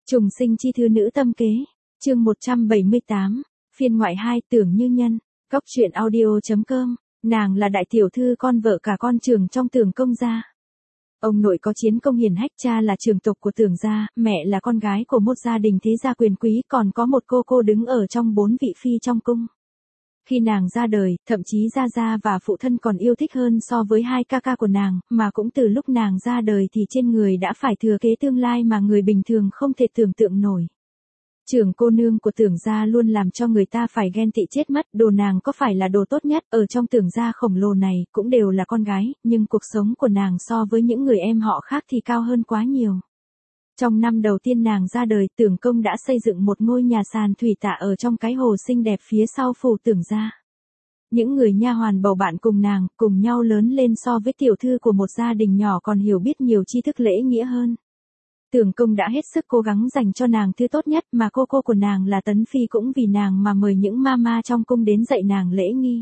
Trùng sinh chi thư nữ tâm kế, chương 178, phiên ngoại 2 Tưởng Như Nhân, góc truyện audio.com, nàng là đại tiểu thư con vợ cả con trưởng trong Tưởng công gia. Ông nội có chiến công hiển hách, cha là trưởng tộc của Tưởng gia, mẹ là con gái của một gia đình thế gia quyền quý, còn có một cô đứng ở trong 4 vị phi trong cung. Khi nàng ra đời, thậm chí gia gia và phụ thân còn yêu thích hơn so với hai ca của nàng, mà cũng từ lúc nàng ra đời thì trên người đã phải thừa kế tương lai mà người bình thường không thể tưởng tượng nổi. Trưởng cô nương của Tưởng gia luôn làm cho người ta phải ghen tị chết mất, đồ nàng có phải là đồ tốt nhất, ở trong Tưởng gia khổng lồ này cũng đều là con gái, nhưng cuộc sống của nàng so với những người em họ khác thì cao hơn quá nhiều. Trong năm đầu tiên nàng ra đời, Tưởng công đã xây dựng một ngôi nhà sàn thủy tạ ở trong cái hồ xinh đẹp phía sau phủ Tưởng gia. Những người nha hoàn bầu bạn cùng nàng, cùng nhau lớn lên so với tiểu thư của một gia đình nhỏ còn hiểu biết nhiều tri thức lễ nghĩa hơn. Tưởng công đã hết sức cố gắng dành cho nàng thứ tốt nhất, mà cô của nàng là Tấn Phi cũng vì nàng mà mời những mama trong cung đến dạy nàng lễ nghi.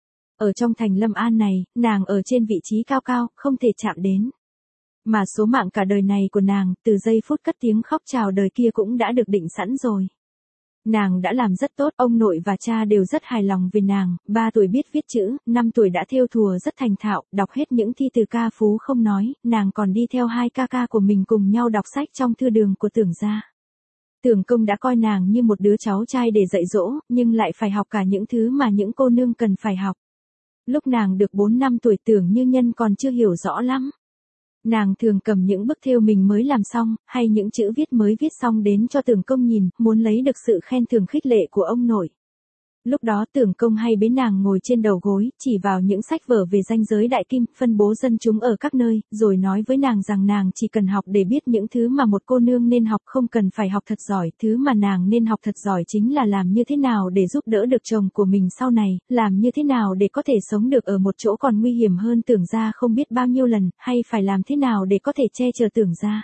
Ở trong thành Lâm An này, nàng ở trên vị trí cao cao, không thể chạm đến. Mà số mạng cả đời này của nàng, từ giây phút cất tiếng khóc chào đời kia cũng đã được định sẵn rồi. Nàng đã làm rất tốt, ông nội và cha đều rất hài lòng về nàng, 3 tuổi biết viết chữ, 5 tuổi đã thêu thùa rất thành thạo, đọc hết những thi từ ca phú không nói, nàng còn đi theo hai ca của mình cùng nhau đọc sách trong thư đường của Tưởng gia. Tưởng công đã coi nàng như một đứa cháu trai để dạy dỗ, nhưng lại phải học cả những thứ mà những cô nương cần phải học. Lúc nàng được 4 năm tuổi, Tưởng Như Nhân còn chưa hiểu rõ lắm. Nàng thường cầm những bức thêu mình mới làm xong, hay những chữ viết mới viết xong đến cho Tưởng công nhìn, muốn lấy được sự khen thưởng khích lệ của ông nội. Lúc đó Tưởng công hay bế nàng ngồi trên đầu gối, chỉ vào những sách vở về ranh giới đại kim, phân bố dân chúng ở các nơi, rồi nói với nàng rằng nàng chỉ cần học để biết những thứ mà một cô nương nên học, không cần phải học thật giỏi, thứ mà nàng nên học thật giỏi chính là làm như thế nào để giúp đỡ được chồng của mình sau này, làm như thế nào để có thể sống được ở một chỗ còn nguy hiểm hơn Tưởng gia không biết bao nhiêu lần, hay phải làm thế nào để có thể che chở Tưởng gia.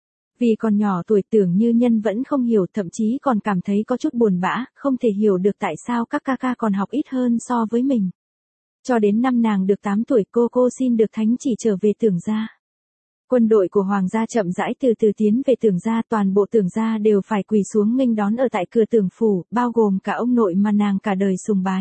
Vì còn nhỏ tuổi, Tưởng Như Nhân vẫn không hiểu, thậm chí còn cảm thấy có chút buồn bã, không thể hiểu được tại sao các ca còn học ít hơn so với mình. Cho đến năm nàng được 8 tuổi, cô xin được thánh chỉ trở về Tưởng gia. Quân đội của hoàng gia chậm rãi từ từ tiến về Tưởng gia, toàn bộ Tưởng gia đều phải quỳ xuống nghênh đón ở tại cửa Tưởng phủ, bao gồm cả ông nội mà nàng cả đời sùng bái.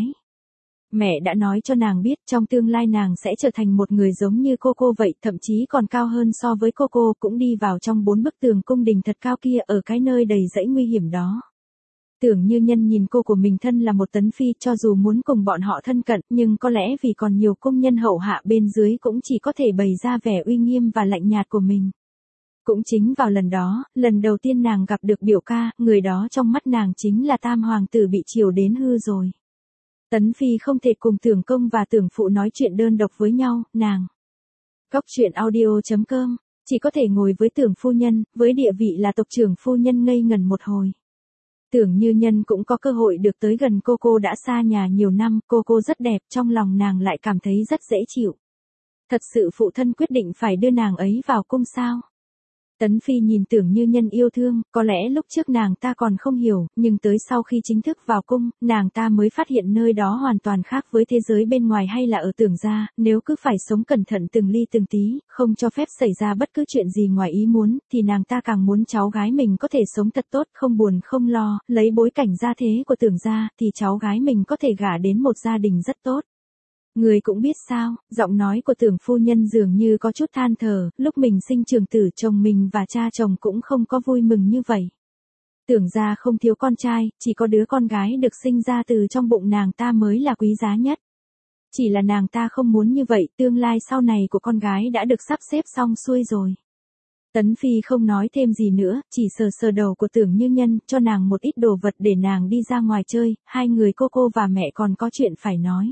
Mẹ đã nói cho nàng biết trong tương lai nàng sẽ trở thành một người giống như cô vậy, thậm chí còn cao hơn so với cô, cũng đi vào trong 4 bức tường cung đình thật cao kia, ở cái nơi đầy dẫy nguy hiểm đó. Tưởng Như Nhân nhìn cô của mình thân là một Tấn Phi, cho dù muốn cùng bọn họ thân cận, nhưng có lẽ vì còn nhiều công nhân hậu hạ bên dưới cũng chỉ có thể bày ra vẻ uy nghiêm và lạnh nhạt của mình. Cũng chính vào lần đó, lần đầu tiên nàng gặp được biểu ca, người đó trong mắt nàng chính là Tam hoàng tử bị chiều đến hư rồi. Tấn Phi không thể cùng Tưởng công và Tưởng phụ nói chuyện đơn độc với nhau, nàng. Góc truyện audio.com, chỉ có thể ngồi với Tưởng phu nhân, với địa vị là tộc trưởng phu nhân ngây ngẩn một hồi. Tưởng Như Nhân cũng có cơ hội được tới gần cô đã xa nhà nhiều năm, cô rất đẹp, trong lòng nàng lại cảm thấy rất dễ chịu. Thật sự phụ thân quyết định phải đưa nàng ấy vào cung sao? Tấn Phi nhìn Tưởng Như Nhân yêu thương, có lẽ lúc trước nàng ta còn không hiểu, nhưng tới sau khi chính thức vào cung, nàng ta mới phát hiện nơi đó hoàn toàn khác với thế giới bên ngoài hay là ở Tưởng gia, nếu cứ phải sống cẩn thận từng ly từng tí, không cho phép xảy ra bất cứ chuyện gì ngoài ý muốn, thì nàng ta càng muốn cháu gái mình có thể sống thật tốt, không buồn không lo, lấy bối cảnh gia thế của Tưởng gia, thì cháu gái mình có thể gả đến một gia đình rất tốt. Người cũng biết sao, giọng nói của Tưởng phu nhân dường như có chút than thở, lúc mình sinh trưởng tử chồng mình và cha chồng cũng không có vui mừng như vậy. Tưởng gia không thiếu con trai, chỉ có đứa con gái được sinh ra từ trong bụng nàng ta mới là quý giá nhất. Chỉ là nàng ta không muốn như vậy, tương lai sau này của con gái đã được sắp xếp xong xuôi rồi. Tấn Phi không nói thêm gì nữa, chỉ sờ đầu của Tưởng Như Nhân, cho nàng một ít đồ vật để nàng đi ra ngoài chơi, hai người cô và mẹ còn có chuyện phải nói.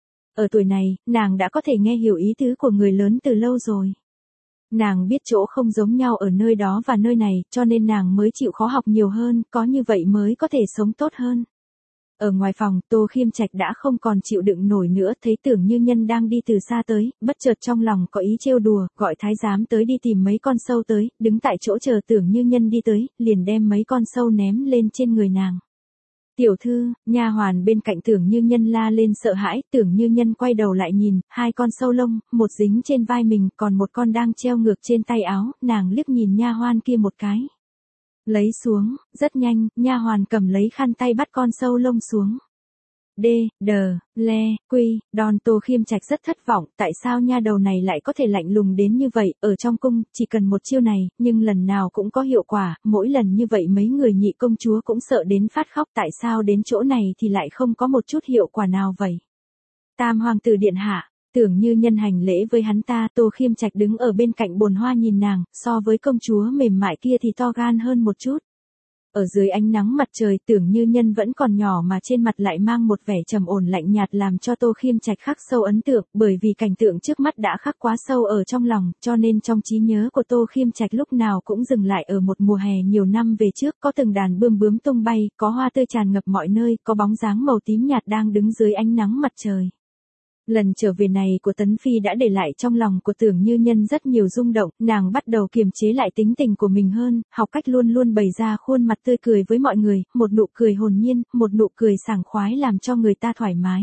Ở tuổi này, nàng đã có thể nghe hiểu ý tứ của người lớn từ lâu rồi. Nàng biết chỗ không giống nhau ở nơi đó và nơi này, cho nên nàng mới chịu khó học nhiều hơn, có như vậy mới có thể sống tốt hơn. Ở ngoài phòng, Tô Khiêm Trạch đã không còn chịu đựng nổi nữa, thấy Tưởng Như Nhân đang đi từ xa tới, bất chợt trong lòng có ý trêu đùa, gọi thái giám tới đi tìm mấy con sâu tới, đứng tại chỗ chờ Tưởng Như Nhân đi tới, liền đem mấy con sâu ném lên trên người nàng. Tiểu thư, nha hoàn bên cạnh Tưởng Như Nhân la lên sợ hãi, Tưởng Như Nhân quay đầu lại nhìn, hai con sâu lông, một dính trên vai mình, còn một con đang treo ngược trên tay áo, nàng liếc nhìn nha hoàn kia một cái. Lấy xuống, rất nhanh, nha hoàn cầm lấy khăn tay bắt con sâu lông xuống. Đòn Tô Khiêm Trạch rất thất vọng, tại sao nha đầu này lại có thể lạnh lùng đến như vậy, ở trong cung, chỉ cần một chiêu này, nhưng lần nào cũng có hiệu quả, mỗi lần như vậy mấy người nhị công chúa cũng sợ đến phát khóc, tại sao đến chỗ này thì lại không có một chút hiệu quả nào vậy. Tam hoàng tử điện hạ, Tưởng Như Nhân hành lễ với hắn ta, Tô Khiêm Trạch đứng ở bên cạnh bồn hoa nhìn nàng, so với công chúa mềm mại kia thì to gan hơn một chút. Ở dưới ánh nắng mặt trời, Tưởng Như Nhân vẫn còn nhỏ mà trên mặt lại mang một vẻ trầm ổn lạnh nhạt làm cho Tô Khiêm Trạch khắc sâu ấn tượng, bởi vì cảnh tượng trước mắt đã khắc quá sâu ở trong lòng, cho nên trong trí nhớ của Tô Khiêm Trạch lúc nào cũng dừng lại ở một mùa hè nhiều năm về trước, có từng đàn bươm bướm tung bay, có hoa tươi tràn ngập mọi nơi, có bóng dáng màu tím nhạt đang đứng dưới ánh nắng mặt trời. Lần trở về này của Tấn Phi đã để lại trong lòng của Tưởng Như Nhân rất nhiều rung động, nàng bắt đầu kiềm chế lại tính tình của mình hơn, học cách luôn luôn bày ra khuôn mặt tươi cười với mọi người, một nụ cười hồn nhiên, một nụ cười sảng khoái làm cho người ta thoải mái.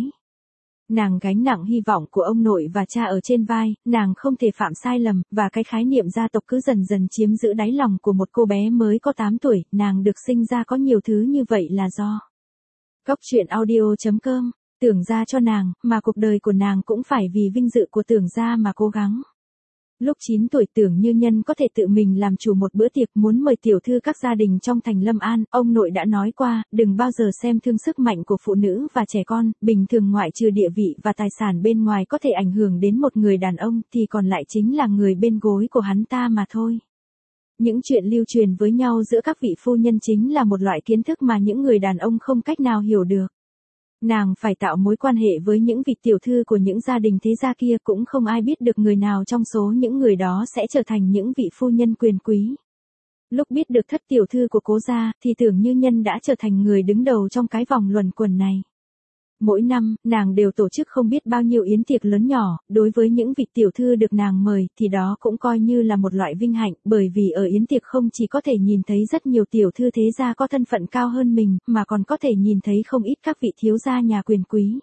Nàng gánh nặng hy vọng của ông nội và cha ở trên vai, nàng không thể phạm sai lầm, và cái khái niệm gia tộc cứ dần dần chiếm giữ đáy lòng của một cô bé mới có 8 tuổi, nàng được sinh ra có nhiều thứ như vậy là do. Góc truyện audio.com Tưởng gia cho nàng, mà cuộc đời của nàng cũng phải vì vinh dự của Tưởng gia mà cố gắng. Lúc 9 tuổi Tưởng Như Nhân có thể tự mình làm chủ một bữa tiệc muốn mời tiểu thư các gia đình trong thành Lâm An, ông nội đã nói qua, đừng bao giờ xem thương sức mạnh của phụ nữ và trẻ con, bình thường ngoại trừ địa vị và tài sản bên ngoài có thể ảnh hưởng đến một người đàn ông thì còn lại chính là người bên gối của hắn ta mà thôi. Những chuyện lưu truyền với nhau giữa các vị phu nhân chính là một loại kiến thức mà những người đàn ông không cách nào hiểu được. Nàng phải tạo mối quan hệ với những vị tiểu thư của những gia đình thế gia kia, cũng không ai biết được người nào trong số những người đó sẽ trở thành những vị phu nhân quyền quý. Lúc biết được thất tiểu thư của Cố gia, thì Tưởng Như Nhân đã trở thành người đứng đầu trong cái vòng luẩn quẩn này. Mỗi năm, nàng đều tổ chức không biết bao nhiêu yến tiệc lớn nhỏ, đối với những vị tiểu thư được nàng mời, thì đó cũng coi như là một loại vinh hạnh, bởi vì ở yến tiệc không chỉ có thể nhìn thấy rất nhiều tiểu thư thế gia có thân phận cao hơn mình, mà còn có thể nhìn thấy không ít các vị thiếu gia nhà quyền quý.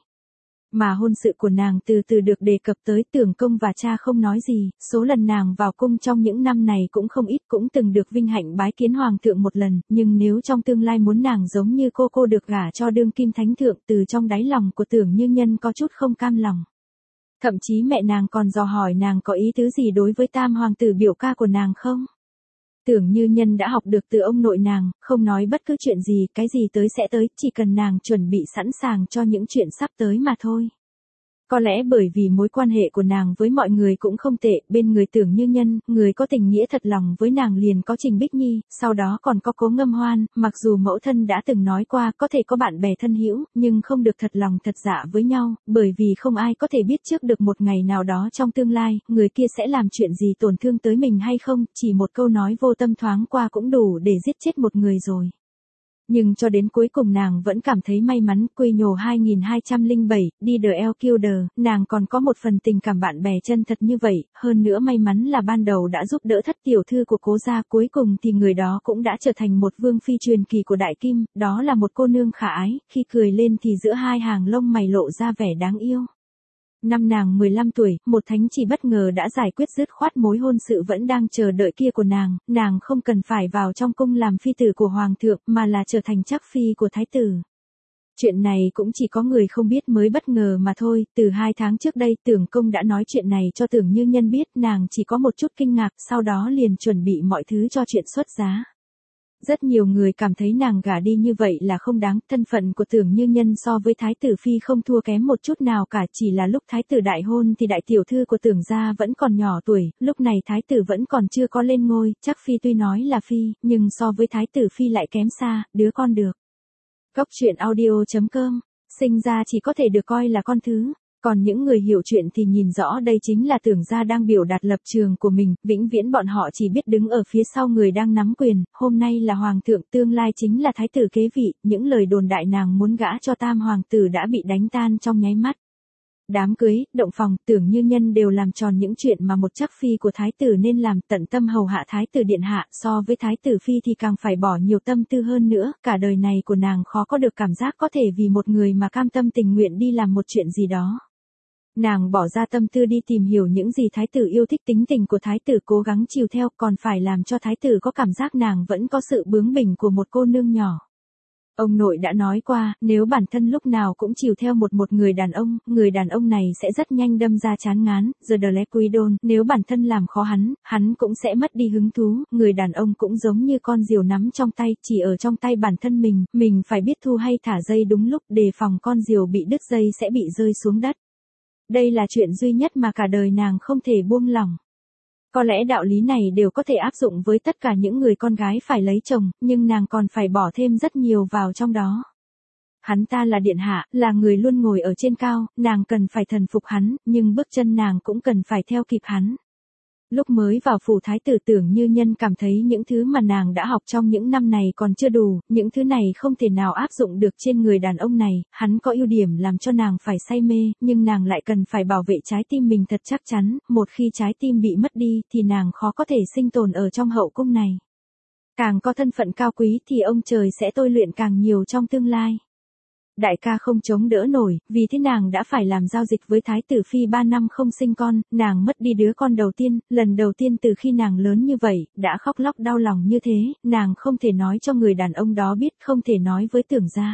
Mà hôn sự của nàng từ từ được đề cập tới, Tưởng công và cha không nói gì, số lần nàng vào cung trong những năm này cũng không ít, cũng từng được vinh hạnh bái kiến hoàng thượng một lần, nhưng nếu trong tương lai muốn nàng giống như cô được gả cho đương kim thánh thượng, từ trong đáy lòng của Tưởng Như Nhân có chút không cam lòng. Thậm chí mẹ nàng còn dò hỏi nàng có ý tứ gì đối với tam hoàng tử biểu ca của nàng không? Tưởng Như Nhân đã học được từ ông nội nàng, không nói bất cứ chuyện gì, cái gì tới sẽ tới, chỉ cần nàng chuẩn bị sẵn sàng cho những chuyện sắp tới mà thôi. Có lẽ bởi vì mối quan hệ của nàng với mọi người cũng không tệ, bên người Tưởng Như Nhân, người có tình nghĩa thật lòng với nàng liền có Trình Bích Nhi, sau đó còn có Cố Ngâm Hoan, mặc dù mẫu thân đã từng nói qua có thể có bạn bè thân hữu, nhưng không được thật lòng thật dạ với nhau, bởi vì không ai có thể biết trước được một ngày nào đó trong tương lai, người kia sẽ làm chuyện gì tổn thương tới mình hay không, chỉ một câu nói vô tâm thoáng qua cũng đủ để giết chết một người rồi. Nhưng cho đến cuối cùng nàng vẫn cảm thấy may mắn, Quy Nhổ 2207, đi The Elkilder, nàng còn có một phần tình cảm bạn bè chân thật như vậy, hơn nữa may mắn là ban đầu đã giúp đỡ thất tiểu thư của Cố gia, cuối cùng thì người đó cũng đã trở thành một vương phi truyền kỳ của Đại Kim, đó là một cô nương khả ái, khi cười lên thì giữa hai hàng lông mày lộ ra vẻ đáng yêu. Năm nàng 15 tuổi, một thánh chỉ bất ngờ đã giải quyết dứt khoát mối hôn sự vẫn đang chờ đợi kia của nàng không cần phải vào trong cung làm phi tử của hoàng thượng, mà là trở thành trác phi của thái tử. Chuyện này cũng chỉ có người không biết mới bất ngờ mà thôi, từ 2 tháng trước đây Tưởng công đã nói chuyện này cho Tưởng Như Nhân biết, nàng chỉ có một chút kinh ngạc, sau đó liền chuẩn bị mọi thứ cho chuyện xuất giá. Rất nhiều người cảm thấy nàng gả đi như vậy là không đáng, thân phận của Tưởng Như Nhân so với thái tử phi không thua kém một chút nào cả, chỉ là lúc thái tử đại hôn thì đại tiểu thư của Tưởng gia vẫn còn nhỏ tuổi, lúc này thái tử vẫn còn chưa có lên ngôi, chắc phi tuy nói là phi, nhưng so với thái tử phi lại kém xa, đứa con được. Góc truyện audio.com, sinh ra chỉ có thể được coi là con thứ. Còn những người hiểu chuyện thì nhìn rõ đây chính là Tưởng gia đang biểu đạt lập trường của mình, vĩnh viễn bọn họ chỉ biết đứng ở phía sau người đang nắm quyền, hôm nay là hoàng thượng, tương lai chính là thái tử kế vị, những lời đồn đại nàng muốn gả cho tam hoàng tử đã bị đánh tan trong nháy mắt. Đám cưới, động phòng, Tưởng Như Nhân đều làm tròn những chuyện mà một trác phi của thái tử nên làm, tận tâm hầu hạ thái tử điện hạ, so với thái tử phi thì càng phải bỏ nhiều tâm tư hơn nữa, cả đời này của nàng khó có được cảm giác có thể vì một người mà cam tâm tình nguyện đi làm một chuyện gì đó. Nàng bỏ ra tâm tư đi tìm hiểu những gì thái tử yêu thích, tính tình của thái tử cố gắng chiều theo, còn phải làm cho thái tử có cảm giác nàng vẫn có sự bướng bỉnh của một cô nương nhỏ. Ông nội đã nói qua, nếu bản thân lúc nào cũng chiều theo một người đàn ông này sẽ rất nhanh đâm ra chán ngán, giờ The Lequidon, nếu bản thân làm khó hắn cũng sẽ mất đi hứng thú, người đàn ông cũng giống như con diều nắm trong tay, chỉ ở trong tay bản thân mình phải biết thu hay thả dây đúng lúc, đề phòng con diều bị đứt dây sẽ bị rơi xuống đất. Đây là chuyện duy nhất mà cả đời nàng không thể buông lỏng. Có lẽ đạo lý này đều có thể áp dụng với tất cả những người con gái phải lấy chồng, nhưng nàng còn phải bỏ thêm rất nhiều vào trong đó. Hắn ta là điện hạ, là người luôn ngồi ở trên cao, nàng cần phải thần phục hắn, nhưng bước chân nàng cũng cần phải theo kịp hắn. Lúc mới vào phủ thái tử Tưởng Như Nhân cảm thấy những thứ mà nàng đã học trong những năm này còn chưa đủ, những thứ này không thể nào áp dụng được trên người đàn ông này, hắn có ưu điểm làm cho nàng phải say mê, nhưng nàng lại cần phải bảo vệ trái tim mình thật chắc chắn, một khi trái tim bị mất đi thì nàng khó có thể sinh tồn ở trong hậu cung này. Càng có thân phận cao quý thì ông trời sẽ tôi luyện càng nhiều trong tương lai. Đại ca không chống đỡ nổi, vì thế nàng đã phải làm giao dịch với thái tử phi 3 năm không sinh con, nàng mất đi đứa con đầu tiên, lần đầu tiên từ khi nàng lớn như vậy, đã khóc lóc đau lòng như thế, nàng không thể nói cho người đàn ông đó biết, không thể nói với Tưởng gia.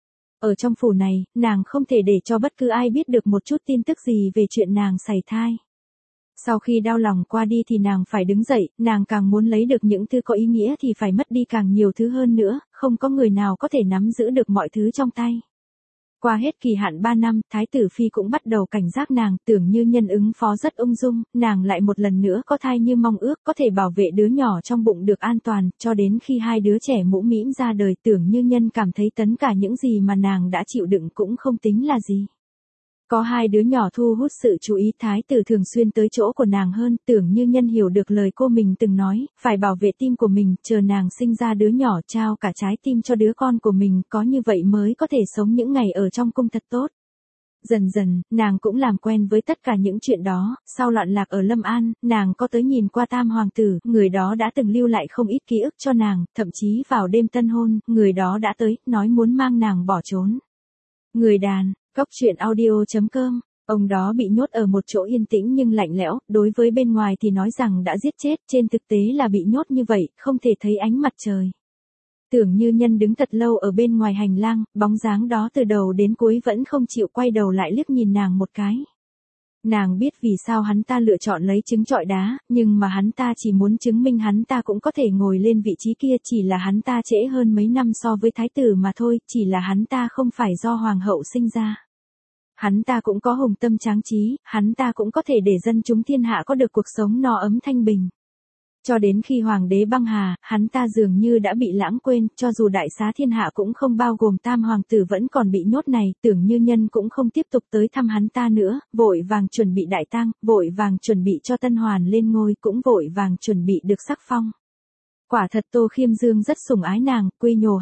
Ở trong phủ này, nàng không thể để cho bất cứ ai biết được một chút tin tức gì về chuyện nàng sảy thai. Sau khi đau lòng qua đi thì nàng phải đứng dậy, nàng càng muốn lấy được những thứ có ý nghĩa thì phải mất đi càng nhiều thứ hơn nữa, không có người nào có thể nắm giữ được mọi thứ trong tay. Qua hết kỳ hạn 3 năm, thái tử phi cũng bắt đầu cảnh giác nàng, Tưởng Như Nhân ứng phó rất ung dung, nàng lại một lần nữa có thai như mong ước, có thể bảo vệ đứa nhỏ trong bụng được an toàn, cho đến khi hai đứa trẻ mũm mĩm ra đời, Tưởng Như Nhân cảm thấy tất cả những gì mà nàng đã chịu đựng cũng không tính là gì. Có hai đứa nhỏ thu hút sự chú ý, thái tử thường xuyên tới chỗ của nàng hơn, Tưởng Như Nhân hiểu được lời cô mình từng nói, phải bảo vệ tim của mình, chờ nàng sinh ra đứa nhỏ trao cả trái tim cho đứa con của mình, có như vậy mới có thể sống những ngày ở trong cung thật tốt. Dần dần, nàng cũng làm quen với tất cả những chuyện đó, sau loạn lạc ở Lâm An, nàng có tới nhìn qua Tam hoàng tử, người đó đã từng lưu lại không ít ký ức cho nàng, thậm chí vào đêm tân hôn, người đó đã tới, nói muốn mang nàng bỏ trốn. Người đàn Góc truyện audio.com, ông đó bị nhốt ở một chỗ yên tĩnh nhưng lạnh lẽo, đối với bên ngoài thì nói rằng đã giết chết, trên thực tế là bị nhốt như vậy, không thể thấy ánh mặt trời. Tưởng Như Nhân đứng thật lâu ở bên ngoài hành lang, bóng dáng đó từ đầu đến cuối vẫn không chịu quay đầu lại liếc nhìn nàng một cái. Nàng biết vì sao hắn ta lựa chọn lấy trứng trọi đá, nhưng mà hắn ta chỉ muốn chứng minh hắn ta cũng có thể ngồi lên vị trí kia, chỉ là hắn ta trễ hơn mấy năm so với thái tử mà thôi, chỉ là hắn ta không phải do hoàng hậu sinh ra. Hắn ta cũng có hùng tâm tráng trí, hắn ta cũng có thể để dân chúng thiên hạ có được cuộc sống no ấm thanh bình. Cho đến khi hoàng đế băng hà, hắn ta dường như đã bị lãng quên, cho dù đại xá thiên hạ cũng không bao gồm Tam hoàng tử vẫn còn bị nhốt này, Tưởng Như Nhân cũng không tiếp tục tới thăm hắn ta nữa, vội vàng chuẩn bị đại tang, vội vàng chuẩn bị cho Tân Hoàn lên ngôi, cũng vội vàng chuẩn bị được sắc phong. Quả thật Tô Khiêm Dương rất sủng ái nàng, quy nhồ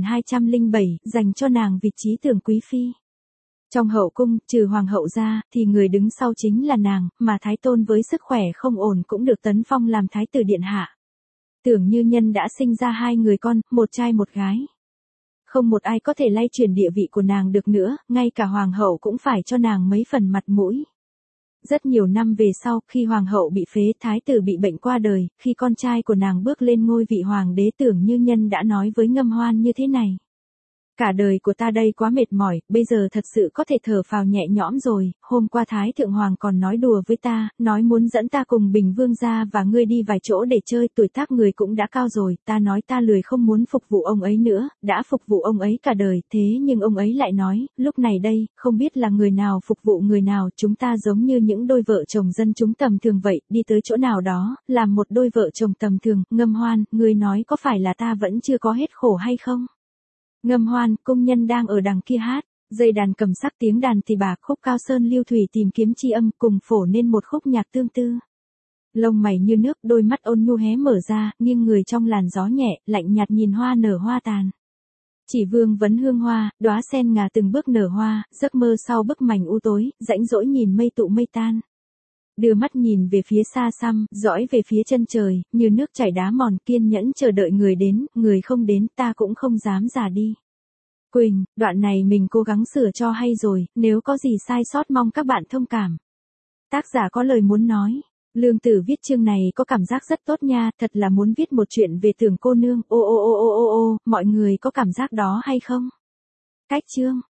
2207, dành cho nàng vị trí tưởng quý phi. Trong hậu cung, trừ hoàng hậu ra, thì người đứng sau chính là nàng, mà Thái Tôn với sức khỏe không ổn cũng được tấn phong làm thái tử điện hạ. Tưởng Như Nhân đã sinh ra 2 người con, một trai một gái. Không một ai có thể lay chuyển địa vị của nàng được nữa, ngay cả hoàng hậu cũng phải cho nàng mấy phần mặt mũi. Rất nhiều năm về sau, khi hoàng hậu bị phế, thái tử bị bệnh qua đời, khi con trai của nàng bước lên ngôi vị hoàng đế, Tưởng Như Nhân đã nói với Ngâm Hoan như thế này. Cả đời của ta đây quá mệt mỏi, bây giờ thật sự có thể thở phào nhẹ nhõm rồi, hôm qua Thái Thượng Hoàng còn nói đùa với ta, nói muốn dẫn ta cùng Bình Vương gia và ngươi đi vài chỗ để chơi, tuổi tác người cũng đã cao rồi, ta nói ta lười không muốn phục vụ ông ấy nữa, đã phục vụ ông ấy cả đời, thế nhưng ông ấy lại nói, lúc này đây, không biết là người nào phục vụ người nào, chúng ta giống như những đôi vợ chồng dân chúng tầm thường vậy, đi tới chỗ nào đó, làm một đôi vợ chồng tầm thường, Ngâm Hoan, ngươi nói có phải là ta vẫn chưa có hết khổ hay không? Ngâm Hoan, công nhân đang ở đằng kia hát, dây đàn cầm sắc tiếng đàn thì bạc, khúc Cao Sơn Lưu Thủy tìm kiếm chi âm, cùng phổ nên một khúc nhạc tương tư. Lông mày như nước, đôi mắt ôn nhu hé mở ra, nghiêng người trong làn gió nhẹ, lạnh nhạt nhìn hoa nở hoa tàn. Chỉ vương vấn hương hoa, đóa sen ngà từng bước nở hoa, giấc mơ sau bức mảnh u tối, rãnh rỗi nhìn mây tụ mây tan. Đưa mắt nhìn về phía xa xăm, dõi về phía chân trời, như nước chảy đá mòn, kiên nhẫn chờ đợi người đến, người không đến ta cũng không dám già đi. Quỳnh, đoạn này mình cố gắng sửa cho hay rồi, nếu có gì sai sót mong các bạn thông cảm. Tác giả có lời muốn nói. Lương Tử viết chương này có cảm giác rất tốt nha, thật là muốn viết một chuyện về Tưởng cô nương, ô ô ô ô ô ô, mọi người có cảm giác đó hay không? Cách chương